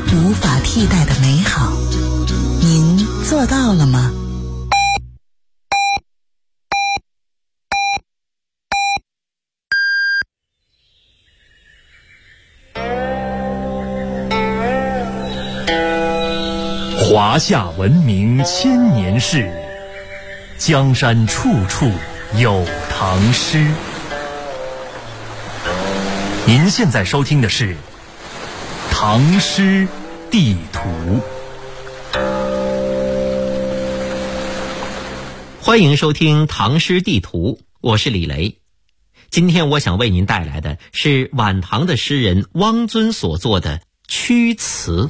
无法替代的美好。您做到了吗？ 华夏文明千年事，江山处处有唐诗。您现在收听的是《唐诗地图》。 欢迎收听《唐诗地图》，我是李雷。今天我想为您带来的是晚唐的诗人汪遵所作的《屈辞》。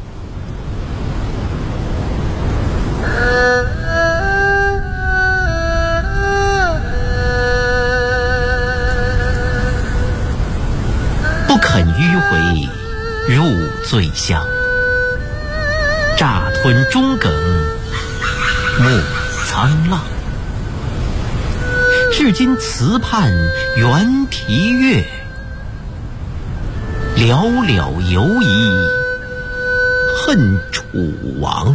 不肯迂回入醉乡，乍吞中梗目沧浪。至今词畔猿啼月，寥寥犹疑恨楚王。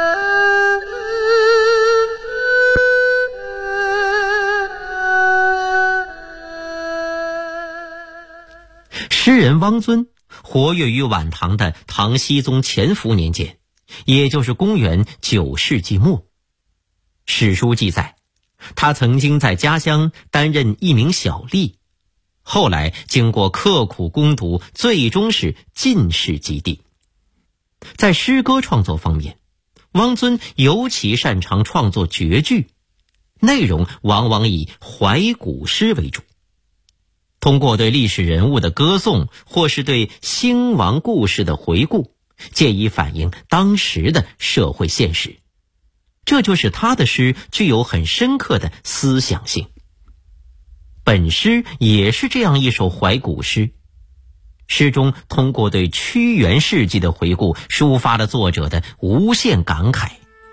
诗人汪遵活跃于晚唐的唐僖宗乾伏年间，也就是公元9世纪末。史书记载，他曾经在家乡担任一名小吏，后来经过刻苦攻读，最终是进士及第。在诗歌创作方面，汪遵尤其擅长创作绝句，内容往往以怀古诗为主。通过对历史人物的歌颂，或是对兴亡故事的回顾，借以反映当时的社会现实。这就是他的诗具有很深刻的思想性。本诗也是这样一首怀古诗，诗中通过对屈原事迹的回顾，抒发了作者的无限感慨。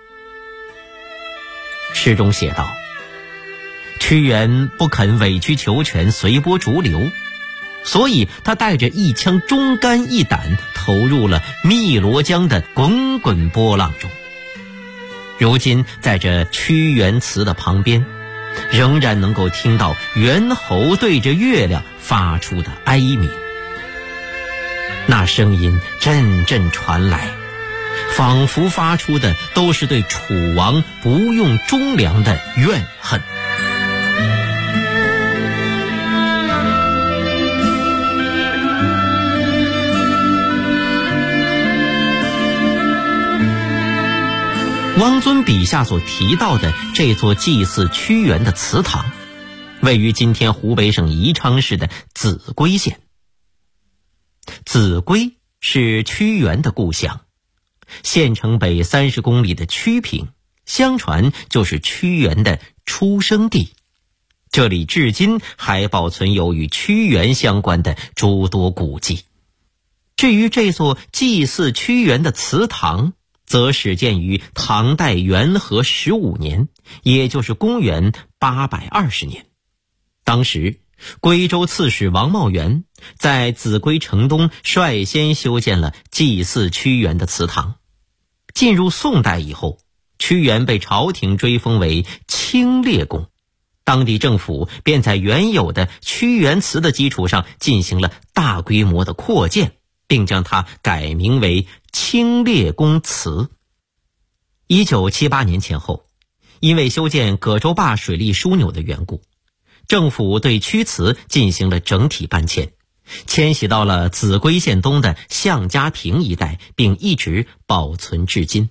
诗中写道，屈原不肯委曲求全，随波逐流，所以他带着一腔忠肝义胆，投入了汨罗江的滚滚波浪中。如今在这屈原词的旁边，仍然能够听到猿猴对着月亮发出的哀鸣，那声音阵阵传来，仿佛发出的都是对楚王不用忠良的怨恨。汪遵笔下所提到的这座祭祀屈原的祠堂，位于今天湖北省宜昌市的秭归县。秭归是屈原的故乡，县城北30公里的曲平，相传就是屈原的出生地。这里至今还保存有与屈原相关的诸多古迹。至于这座祭祀屈原的祠堂，则始建于唐代元和15年，也就是公元820年。当时归州刺史王茂元在秭归城东率先修建了祭祀屈原的祠堂。进入宋代以后，屈原被朝廷追封为清烈公，当地政府便在原有的屈原祠的基础上进行了大规模的扩建，并将它改名为清烈公祠。1978年前后，因为修建葛洲坝水利枢纽的缘故，政府对屈祠进行了整体搬迁，迁徙到了秭归县东的项家坪一带，并一直保存至今。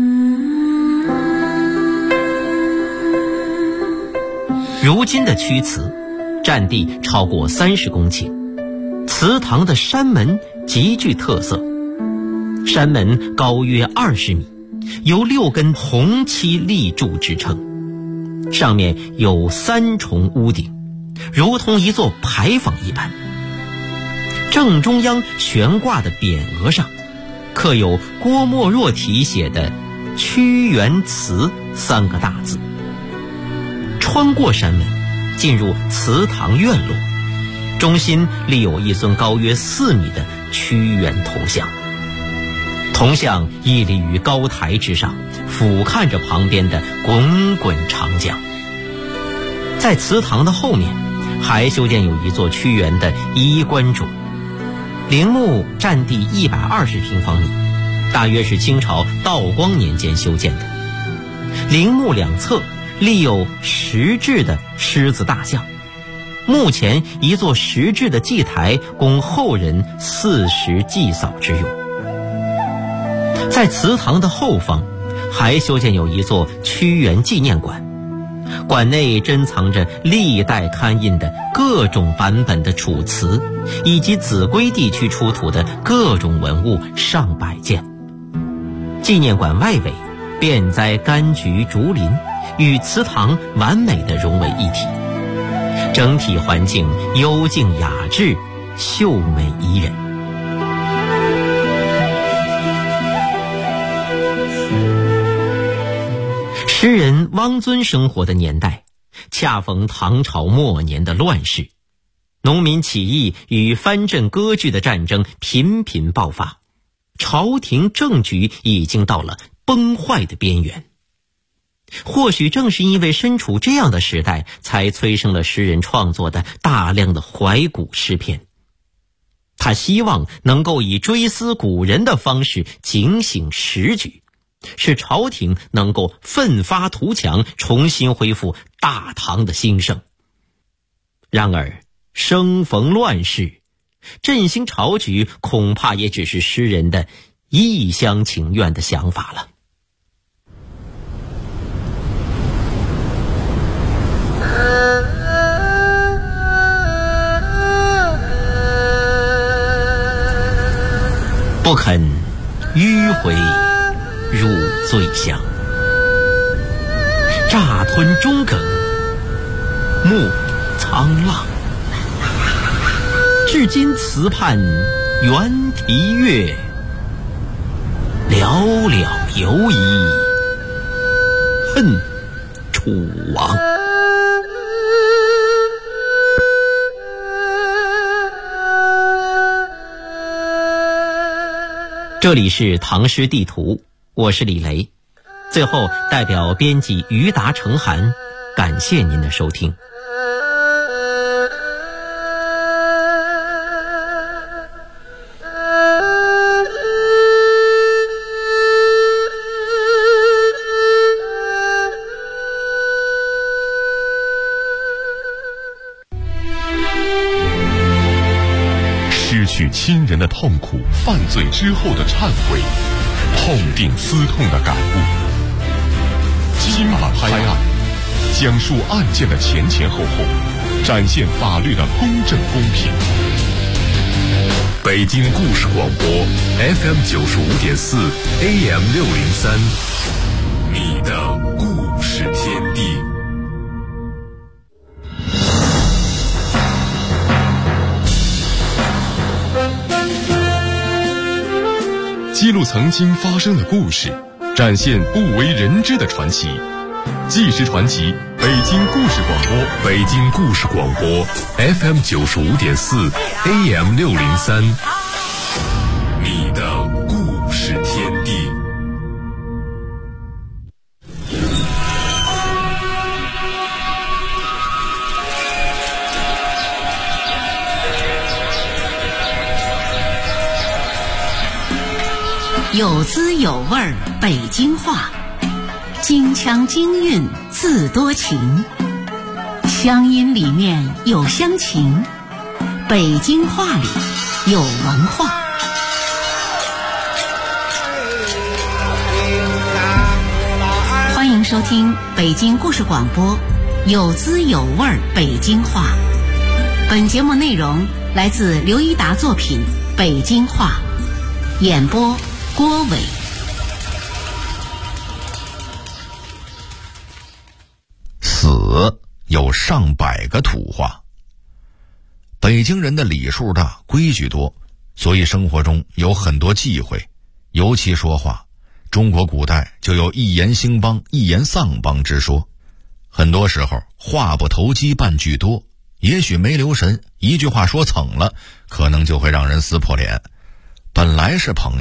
如今的屈祠占地超过30公顷，祠堂的山门极具特色，山门高约20米，由6根红漆立柱支撑，上面有3重屋顶，如同一座牌坊一般。正中央悬挂的匾额上刻有郭沫若题写的屈原祠3个大字。穿过山门进入祠堂院落，中心立有一尊高约4米的屈原铜像。 铜像屹立于高台之上，俯瞰着旁边的滚滚长江。在祠堂的后面还修建有一座屈原的衣冠冢，陵墓占地120平方米，大约是清朝道光年间修建的。陵墓两侧立有石制的狮子大像，墓前一座石制的祭台，供后人祀时祭扫之用。在祠堂的后方还修建有一座屈原纪念馆，馆内珍藏着历代刊印的各种版本的楚辞，以及秭归地区出土的各种文物上百件。纪念馆外围遍栽柑橘竹林，与祠堂完美地融为一体，整体环境幽静雅致，秀美宜人。诗人汪遵生活的年代恰逢唐朝末年的乱世，农民起义与藩镇割据的战争频频爆发，朝廷政局已经到了崩坏的边缘。或许正是因为身处这样的时代，才催生了诗人创作的大量的怀古诗篇。他希望能够以追思古人的方式警醒时局，使朝廷能够奋发图强，重新恢复大唐的兴盛。然而生逢乱世，振兴朝局恐怕也只是诗人的一厢情愿的想法了。不肯迂回入醉乡，乍吞中梗，目沧浪。至今词畔猿啼月，寥寥犹疑恨楚王。这里是唐诗地图，我是李雷。最后代表编辑于达成涵，感谢您的收听。 失去亲人的痛苦，犯罪之后的忏悔，痛定思痛的感悟。金马拍案，讲述案件的前前后后，展现法律的公正公平。北京故事广播 FM 95.4 AM 603，你的故事天地。记录曾经发生的故事，展现不为人知的传奇。纪实传奇，北京故事广播，北京故事广播 FM 95.4 AM 603，你的故事天地。 有滋有味儿北京话，京腔京韵字多情，乡音里面有乡情，北京话里有文化。欢迎收听北京故事广播，有滋有味儿北京话。本节目内容来自刘一达作品《北京话》，演播郭伟。 死有上百个土话。北京人的礼数大，规矩多，所以生活中有很多忌讳。尤其说话，中国古代就有一言兴邦，一言丧邦之说。很多时候话不投机半句多，也许没留神，一句话说蹭了，可能就会让人撕破脸。本来是朋友，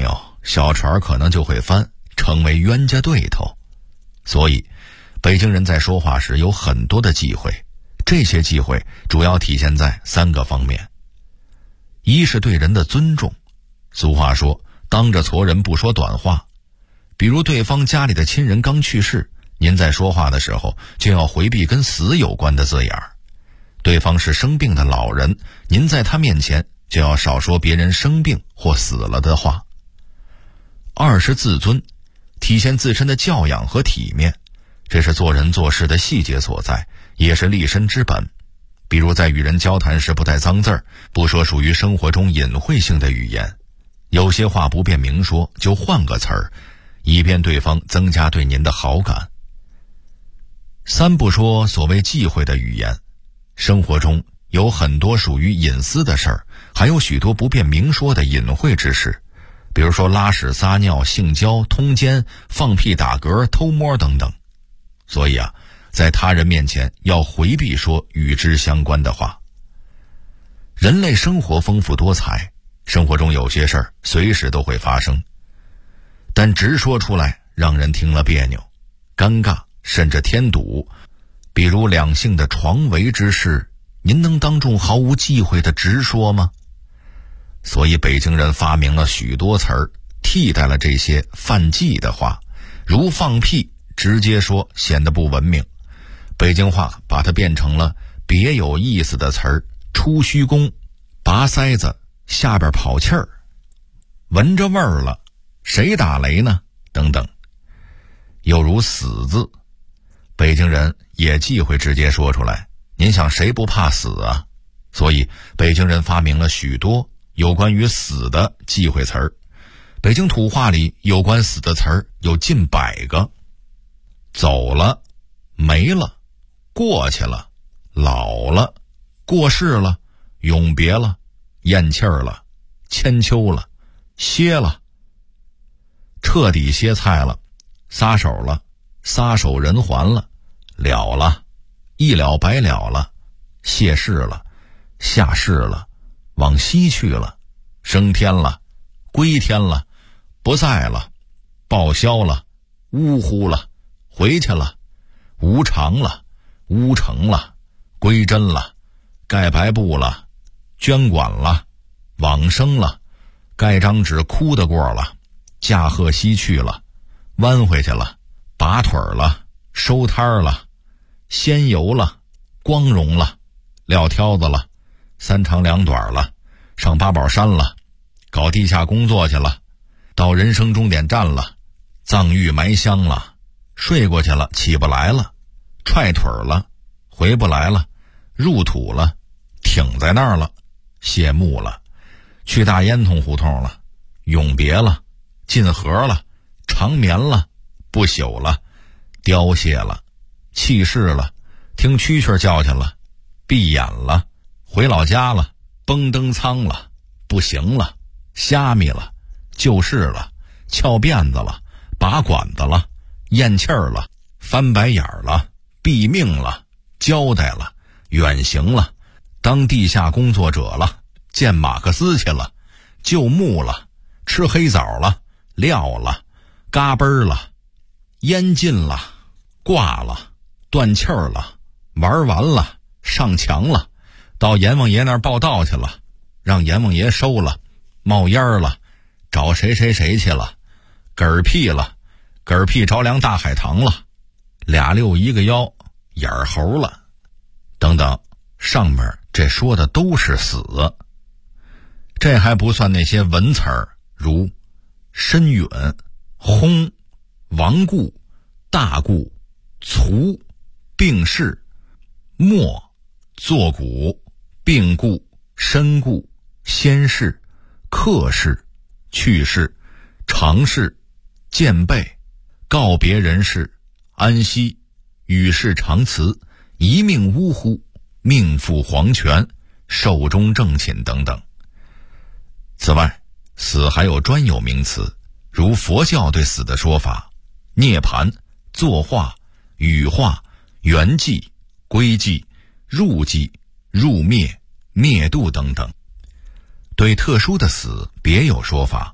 小船可能就会翻，成为冤家对头。所以北京人在说话时有很多的忌讳，这些忌讳主要体现在3个方面。一是对人的尊重，俗话说当着矬人不说短话，比如对方家里的亲人刚去世，您在说话的时候就要回避跟死有关的字眼儿。对方是生病的老人，您在他面前就要少说别人生病或死了的话。二是自尊，体现自身的教养和体面，这是做人做事的细节所在，也是立身之本。比如在与人交谈时不带脏字儿，不说属于生活中隐晦性的语言，有些话不便明说，就换个词儿，以便对方增加对您的好感。3不说所谓忌讳的语言，生活中有很多属于隐私的事儿，还有许多不便明说的隐晦之事，比如说拉屎撒尿、性交、通奸、放屁打嗝、偷摸等等。所以在他人面前要回避说与之相关的话。人类生活丰富多彩，生活中有些事儿随时都会发生，但直说出来让人听了别扭、尴尬，甚至添堵。比如两性的床围之事，您能当众毫无忌讳的直说吗？所以北京人发明了许多词儿，替代了这些犯忌的话，如放屁直接说显得不文明，北京话把它变成了别有意思的词儿，出虚宫、拔塞子、下边跑气儿、闻着味儿了、谁打雷呢等等。又如死字，北京人也忌讳直接说出来，您想谁不怕死啊？所以北京人发明了许多有关于死的忌讳词儿。北京土话里有关死的词儿有近100个，走了、没了、过去了、老了、过世了、永别了、咽气儿了、千秋了、歇了、彻底歇菜了、撒手了、撒手人寰了、了了、一了百了了、谢世了、下世了、往西去了、升天了、归天了、不在了、报销了、呜呼了、回去了、无常了、乌成了、归真了、盖白布了、捐管了、往生了、盖张纸哭得过了、驾鹤西去了、弯回去了、拔腿了、收摊了、仙游了、光荣了、撂挑子了、3长2短了、上八宝山了、搞地下工作去了、到人生终点站了、葬玉埋香了、睡过去了起不来了、踹腿了、回不来了、入土了、挺在那儿了、谢幕了、去大烟囱胡同了、永别了、进河了、长眠了、不朽了、凋谢了、弃世了、听蛐蛐叫去了、闭眼了、回老家了、崩登仓了、不行了、虾米了、救世了、翘辫子了、拔管子了、咽气儿了、翻白眼儿了、毙命了、交代了、远行了、当地下工作者了、见马克思去了、救墓了、吃黑枣了、撂了、嘎嘣儿了、烟尽了、挂了、断气儿了、玩完了、上墙了、到阎王爷那儿报道去了、让阎王爷收了、冒烟了、找谁谁谁去了、嗝屁了、嗝屁着凉大海棠了、2溜1个腰、眼儿猴了等等。上面这说的都是死，这还不算那些文词儿，如深远、轰、亡故、大故、卒、病逝、没、作古、病故、身故、先逝、客逝、去世、长逝、见备、告别人世、安息、与世长辞、一命呜呼、命赴黄泉、寿终正寝等等。此外，死还有专有名词，如佛教对死的说法：涅槃、作化、羽化、圆寂、归寂、入寂、入灭、灭度等等。对特殊的死别有说法，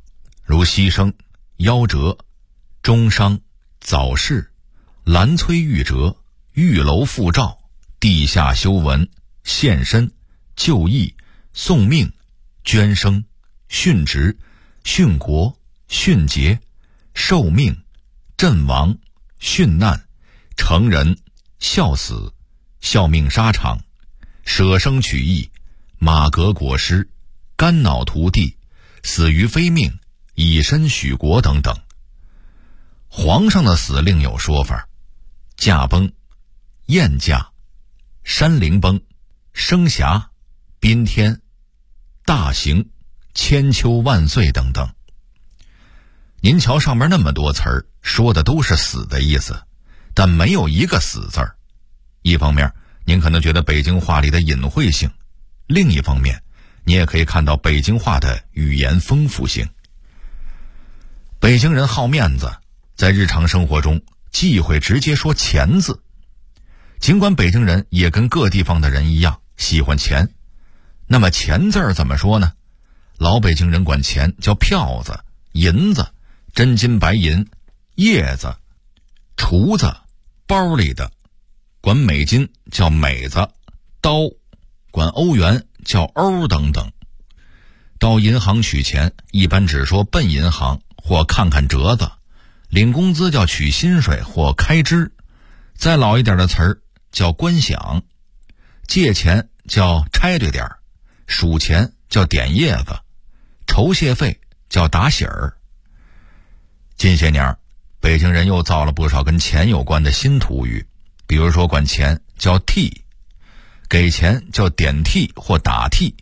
如牺牲、夭折、终伤、早逝、兰摧玉折、玉楼复照、地下修文、献身、就义、送命、捐生、殉职、殉国、殉节、受命、阵亡、殉难、成人、孝死、效命沙场、舍生取义、马革裹尸、肝脑涂地、死于非命、以身许国等等。皇上的死另有说法，驾崩、宴驾、山陵崩、升霞、宾天、大刑、千秋万岁等等。您瞧上面那么多词儿，说的都是死的意思，但没有一个死字儿。一方面您可能觉得北京话里的隐晦性，另一方面你也可以看到北京话的语言丰富性。北京人好面子，在日常生活中忌讳直接说钱字。尽管北京人也跟各地方的人一样喜欢钱，那么钱字儿怎么说呢？老北京人管钱叫票子、银子、真金白银、叶子、厨子、包里的，管美金叫美子、刀，管欧元叫欧等等。到银行取钱一般只说奔银行或看看折子，领工资叫取薪水或开支，再老一点的词儿叫关饷，借钱叫拆对点，数钱叫点叶子，酬谢费叫打喜儿。近些年北京人又造了不少跟钱有关的新土语，比如说管钱叫替，给钱叫点替或打替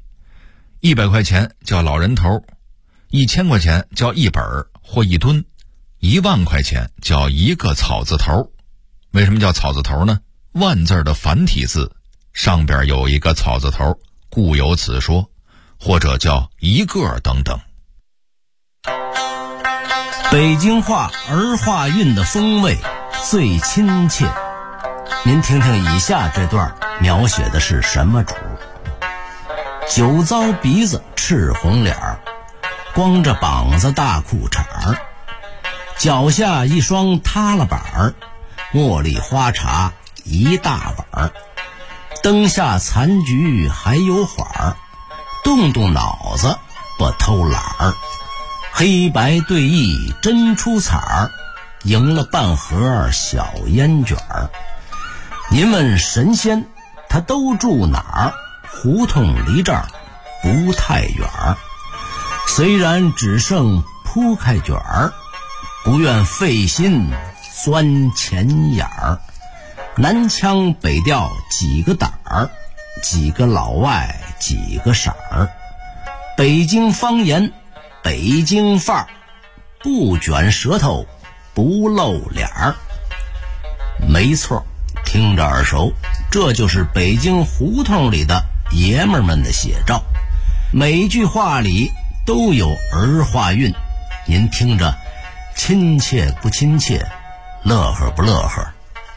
，100块钱叫老人头，1000块钱叫一本或一吨，10000块钱叫一个草字头。为什么叫草字头呢？万字的繁体字上边有一个草字头，故有此说，或者叫一个等等。 北京话儿化韵的风味最亲切，您听听以下这段描写的是什么主？酒糟鼻子赤红脸儿，光着膀子大裤衩儿，脚下一双塌了板儿，茉莉花茶一大碗儿，灯下残局还有缓儿，动动脑子不偷懒儿，黑白对弈真出彩儿，赢了半盒小烟卷儿。您问神仙他都住哪儿？胡同离这儿不太远儿，虽然只剩铺开卷儿，不愿费心钻钱眼儿。南腔北调几个胆儿，几个老外几个色儿，北京方言北京范儿，不卷舌头不露脸儿。没错，听着耳熟，这就是北京胡同里的爷们儿们的写照，每一句话里都有儿化韵，您听着亲切不亲切，乐呵不乐呵？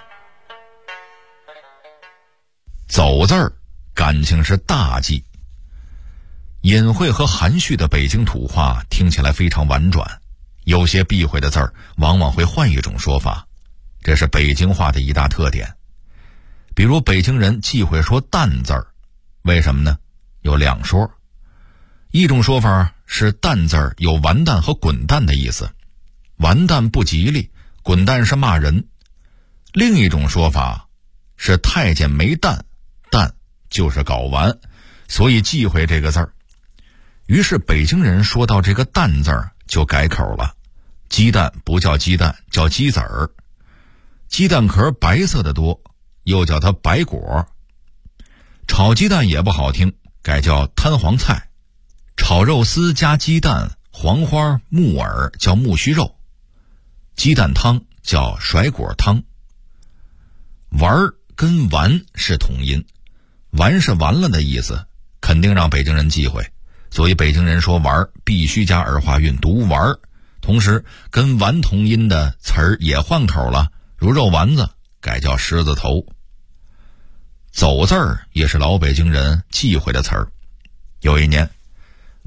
走字儿感情是大忌。隐晦和含蓄的北京土话听起来非常婉转，有些避讳的字儿往往会换一种说法，这是北京话的一大特点。比如北京人忌讳说蛋字儿，为什么呢？有两说。一种说法是蛋字儿有完蛋和滚蛋的意思，完蛋不吉利，滚蛋是骂人。另一种说法是太监没蛋，蛋就是睾丸，所以忌讳这个字儿。于是北京人说到这个蛋字儿就改口了，鸡蛋不叫鸡蛋，叫鸡子儿。鸡蛋壳白色的多，又叫它白果。炒鸡蛋也不好听，改叫摊黄菜。炒肉丝加鸡蛋、黄花、木耳叫木须肉。鸡蛋汤叫甩果汤。丸儿跟完是同音，完是完了的意思，肯定让北京人忌讳，所以北京人说丸儿必须加儿化韵读丸儿。同时跟完同音的词儿也换口了，如肉丸子改叫狮子头。走字儿也是老北京人忌讳的词儿。有一年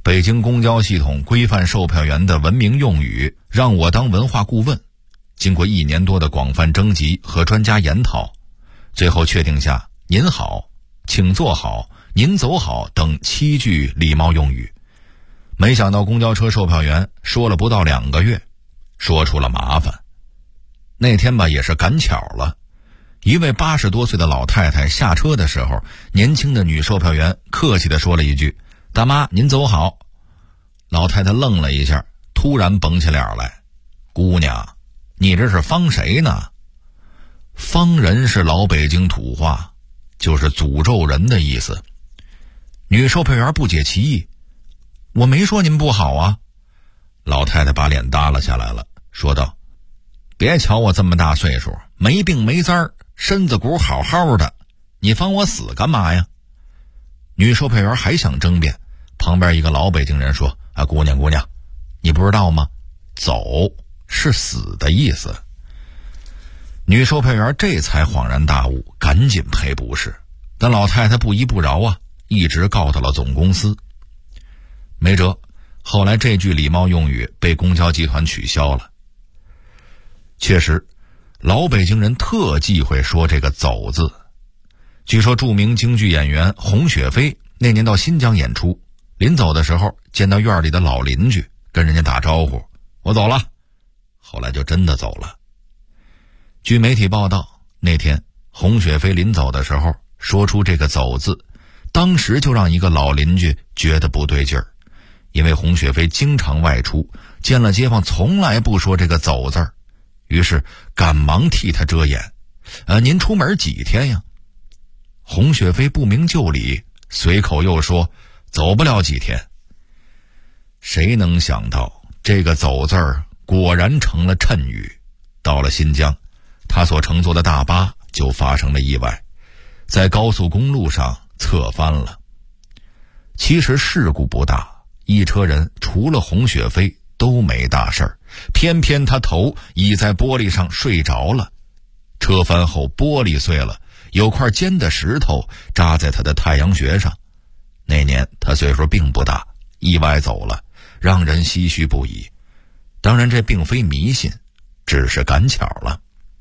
北京公交系统规范售票员的文明用语，让我当文化顾问。经过1年多的广泛征集和专家研讨，最后确定下您好、请坐好、您走好等7句礼貌用语。没想到公交车售票员说了不到2个月，说出了麻烦。那天吧，也是赶巧了，一位80多岁的老太太下车的时候，年轻的女售票员客气地说了一句：大妈您走好。老太太愣了一下，突然绷起脸来：姑娘，你这是方谁呢？方人是老北京土话，就是诅咒人的意思。女售票员不解其意：我没说您不好啊。老太太把脸耷拉下来了，说道：别瞧我这么大岁数，没病没灾儿，身子骨好好的，你方我死干嘛呀？女售票员还想争辩，旁边一个老北京人说：姑娘，你不知道吗？走是死的意思。女售票员这才恍然大悟，赶紧赔不是。但老太太不依不饶啊，一直告到了总公司。没辙，后来这句礼貌用语被公交集团取消了。确实，老北京人特忌讳说这个走字。据说著名京剧演员洪雪飞那年到新疆演出，临走的时候见到院里的老邻居，跟人家打招呼：我走了。后来就真的走了。据媒体报道，那天洪雪飞临走的时候说出这个走字，当时就让一个老邻居觉得不对劲儿，因为洪雪飞经常外出，见了街坊从来不说这个走字儿，于是赶忙替他遮掩。您出门几天呀？洪雪飞不明就里，随口又说：走不了几天。谁能想到这个走字儿果然成了谶语。到了新疆，他所乘坐的大巴就发生了意外，在高速公路上侧翻了。其实事故不大，一车人除了洪雪飞都没大事儿，偏偏他头倚在玻璃上睡着了。车翻后玻璃碎了，有块尖的石头扎在他的太阳穴上。那年他岁数并不大，意外走了，让人唏嘘不已。当然这并非迷信，只是赶巧了。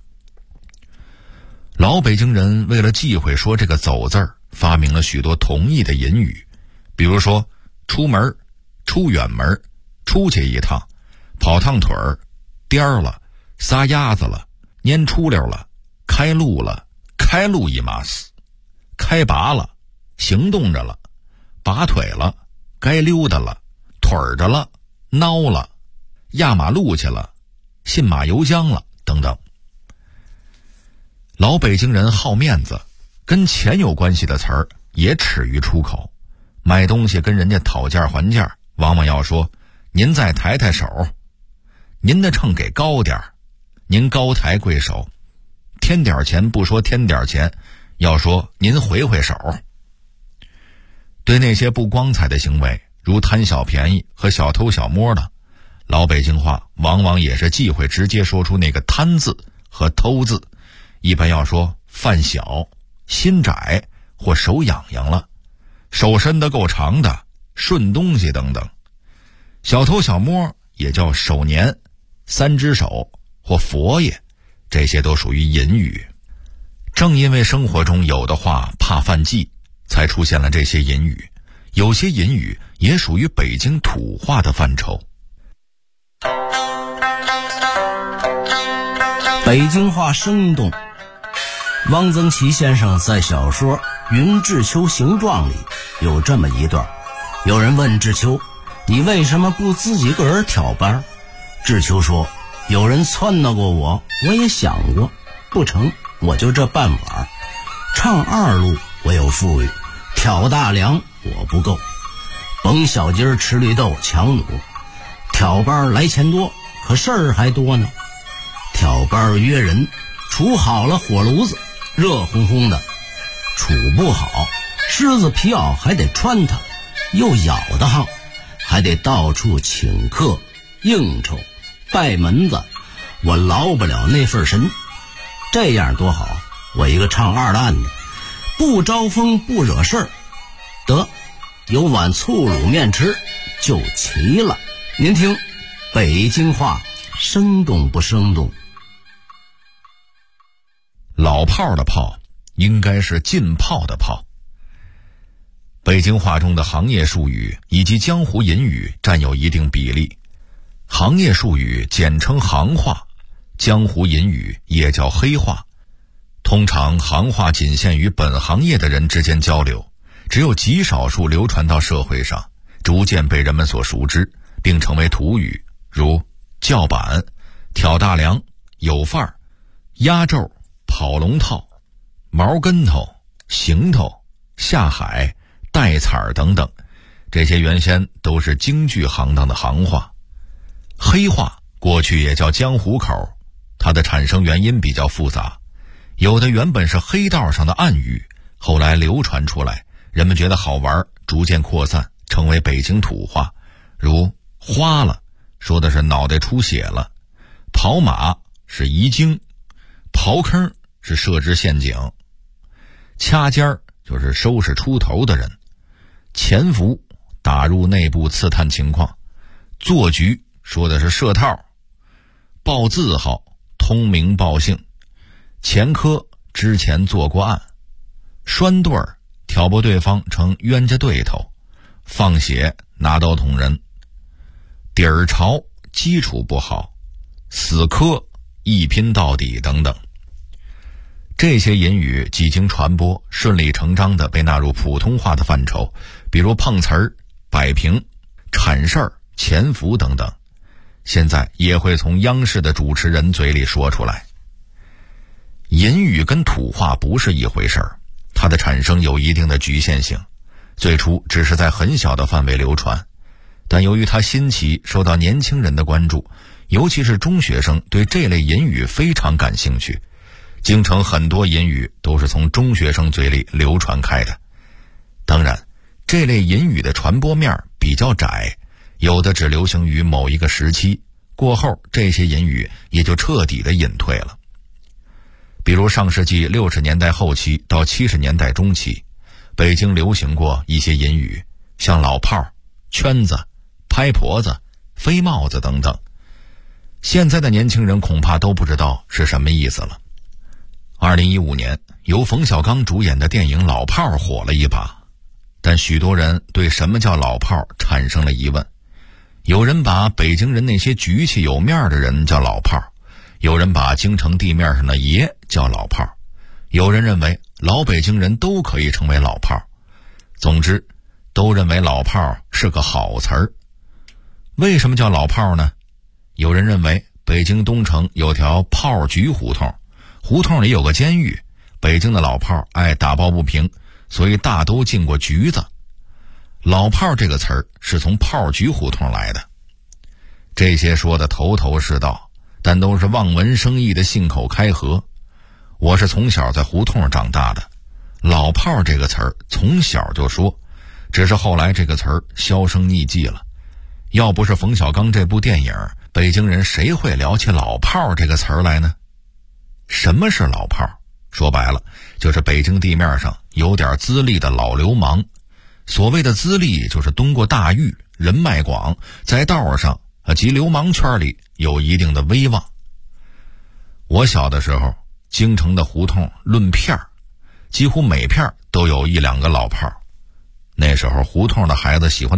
老北京人为了忌讳说这个走字儿，发明了许多同义的隐语，比如说出门、出远门、出去一趟、跑趟腿儿、颠儿了、撒丫子了、蔫出溜了、开路了、开路一码死、开拔了、行动着了、拔腿了、该溜达了、腿儿着了、孬了、压马路去了、信马由缰了等等。老北京人好面子，跟钱有关系的词儿也耻于出口。买东西跟人家讨价还价，往往要说：您再抬抬手，您的秤给高点儿，您高抬贵手，添点钱不说添点钱，要说您回回手。对那些不光彩的行为，如贪小便宜和小偷小摸的，老北京话往往也是忌讳直接说出那个贪字和偷字，一般要说饭小、心窄或手痒痒了，手伸得够长的、顺东西等等。小偷小摸也叫手年、三只手或佛爷，这些都属于隐语。正因为生活中有的话怕犯忌，才出现了这些隐语。有些隐语也属于北京土话的范畴。 北京话生动。汪曾祺先生在小说《云志秋行状》里有这么一段，有人问志秋：你为什么不自己个儿挑班？志秋说：有人撺掇过我，我也想过，不成，我就这半碗。唱二路我有富裕，挑大梁我不够，甭小鸡儿吃绿豆强弩，挑班来钱多，可事儿还多呢。挑班约人，处好了火炉子，热烘烘的；处不好，狮子皮袄还得穿它，又咬得慌，还得到处请客应酬拜门子，我劳不了那份神。这样多好，我一个唱二烂的，不招风不惹事儿，得有碗醋卤面吃， 就齐了。您听，北京话生动不生动？ 老炮的炮应该是浸泡的泡。北京话中的行业术语以及江湖隐语占有一定比例。行业术语简称行话，江湖隐语也叫黑话。通常行话仅限于本行业的人之间交流，只有极少数流传到社会上，逐渐被人们所熟知，并成为土语，如叫板、挑大梁、有范儿、压轴、跑龙套、毛跟头、行头、下海、带彩儿等等，这些原先都是京剧行当的行话。黑话过去也叫江湖口，它的产生原因比较复杂，有的原本是黑道上的暗语，后来流传出来，人们觉得好玩，逐渐扩散，成为北京土话，如花了说的是脑袋出血了，跑马是遗精，刨坑是设置陷阱，掐尖儿就是收拾出头的人，潜伏打入内部刺探情况，做局说的是设套，报字号通名报姓，前科之前做过案，拴对儿挑拨对方成冤家对头，放血拿刀捅人，底儿潮基础不好，死磕一拼到底等等。这些隐语几经传播，顺理成章地被纳入普通话的范畴，比如碰瓷儿、摆平、铲事儿、潜伏等等，现在也会从央视的主持人嘴里说出来。隐语跟土话不是一回事儿，它的产生有一定的局限性，最初只是在很小的范围流传，但由于它新奇，受到年轻人的关注，尤其是中学生对这类隐语非常感兴趣。京城很多隐语都是从中学生嘴里流传开的。当然，这类隐语的传播面比较窄，有的只流行于某一个时期，过后这些隐语也就彻底的隐退了。比如上世纪60年代后期到70年代中期，北京流行过一些隐语，像老炮、圈子、拍婆子、飞帽子等等，现在的年轻人恐怕都不知道是什么意思了。2015年，由冯小刚主演的电影《老炮》火了一把，但许多人对什么叫老炮产生了疑问。有人把北京人那些局气有面的人叫老炮，有人把京城地面上的爷叫老炮，有人认为老北京人都可以成为老炮。总之，都认为老炮是个好词儿。为什么叫老炮呢？有人认为北京东城有条炮局胡同，胡同里有个监狱，北京的老炮爱打抱不平，所以大都进过局子。老炮这个词儿是从炮局胡同来的。这些说的头头是道，但都是望文生义的信口开河。我是从小在胡同长大的，老炮这个词儿从小就说，只是后来这个词儿销声匿迹了。要不是冯小刚这部电影，北京人谁会聊起老炮这个词儿来呢？什么是老炮？说白了，就是北京地面上有点资历的老流氓。所谓的资历，就是蹲过大狱，人脉广，在道上及流氓圈里有一定的威望。我小的时候，京城的胡同论片儿，几乎每片都有1-2个老炮。那时候胡同的孩子喜欢